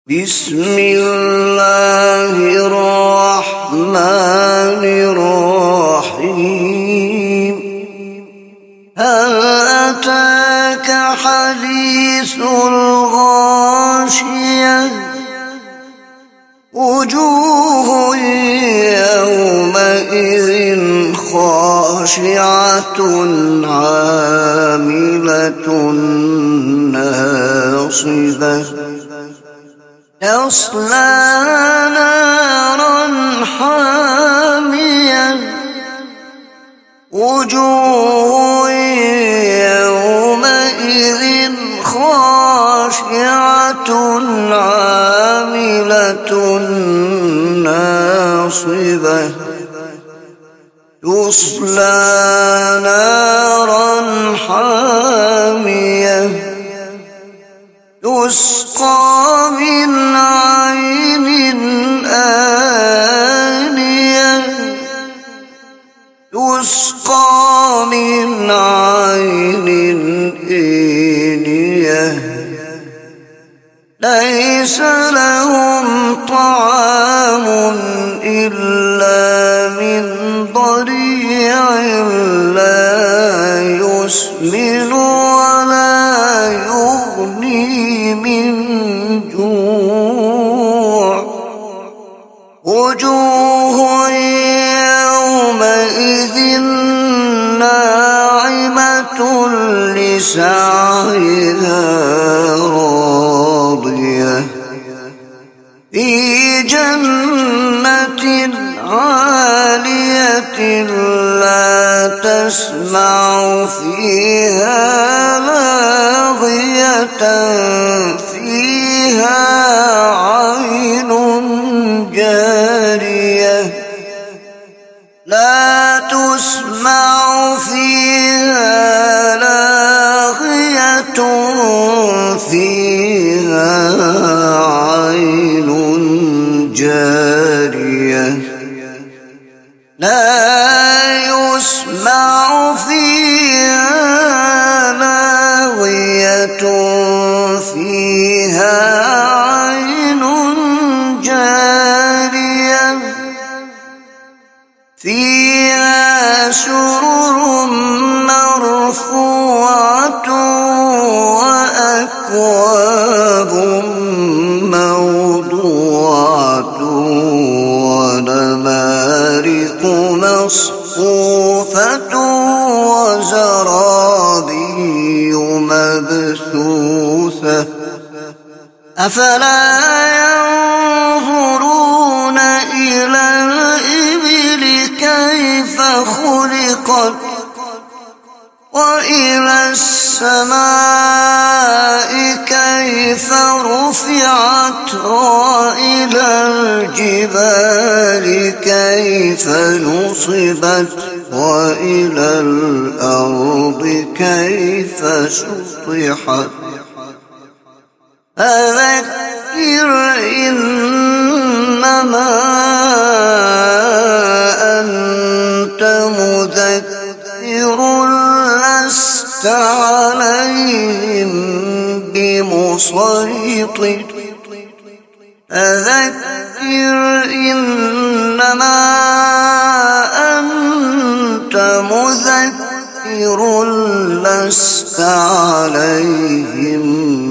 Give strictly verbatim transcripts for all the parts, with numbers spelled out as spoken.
بسم الله الرحمن الرحيم. هل أتاك حديث الغاشية؟ وجوه يومئذ خاشعة عاملة ناصبة تصلى نارا حامية. وجوه يومئذ خاشعة عاملة ناصبة تصلى نارا حامية تسقى من عين آنية تسقى من عين آنية ليس لهم طعام إلا من ضريع لا يسمن ولا يغني من جوع. وجوه يومئذ ناعمة لسعيها راضية في جنة عالية لا تسمع فيها لاغية فيها عين جارية لا تسمع فيها لاغية فيها عين جارية لا يسمع فيها لاغية فيها عين جارية فيها سرر مرفوعة وأكواب موضوعة ونمارق مصفوفة وزرابي مبثوثة أفلا ينظرون إلى الإبل كيف خلقت وإلى السماء كيف رفعت وإلى الجبال كيف نصبت وإلى الأرض كيف سطحت. فذكر إنما أنت مذكر لست عليهم بمسيطر. فذكر إنما أنت مذكر لست عليهم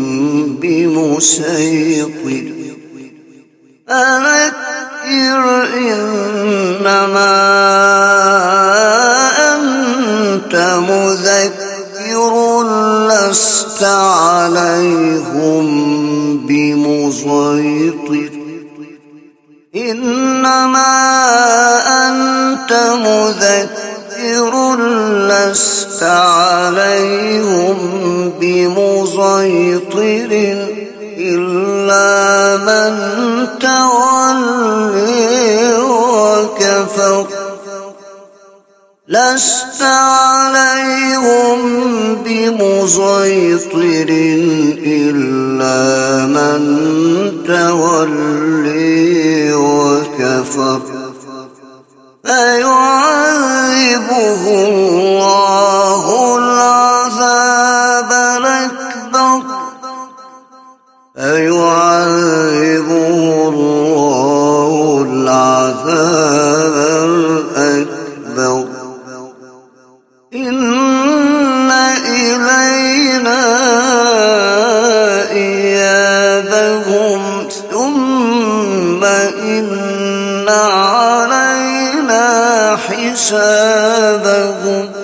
بمسيطر. فذكر إنما أنت مذكر لست عليهم بمسيطر. إنما أنت مذكر لست عليهم بمسيطر إلا من تولي وكفر. لست عليهم بمسيطر إلا من تولي وكفر فيعذبه الله العذاب الأكبر فيعذبه أكبر إن إلينا إيابهم ثم إن علينا حسابهم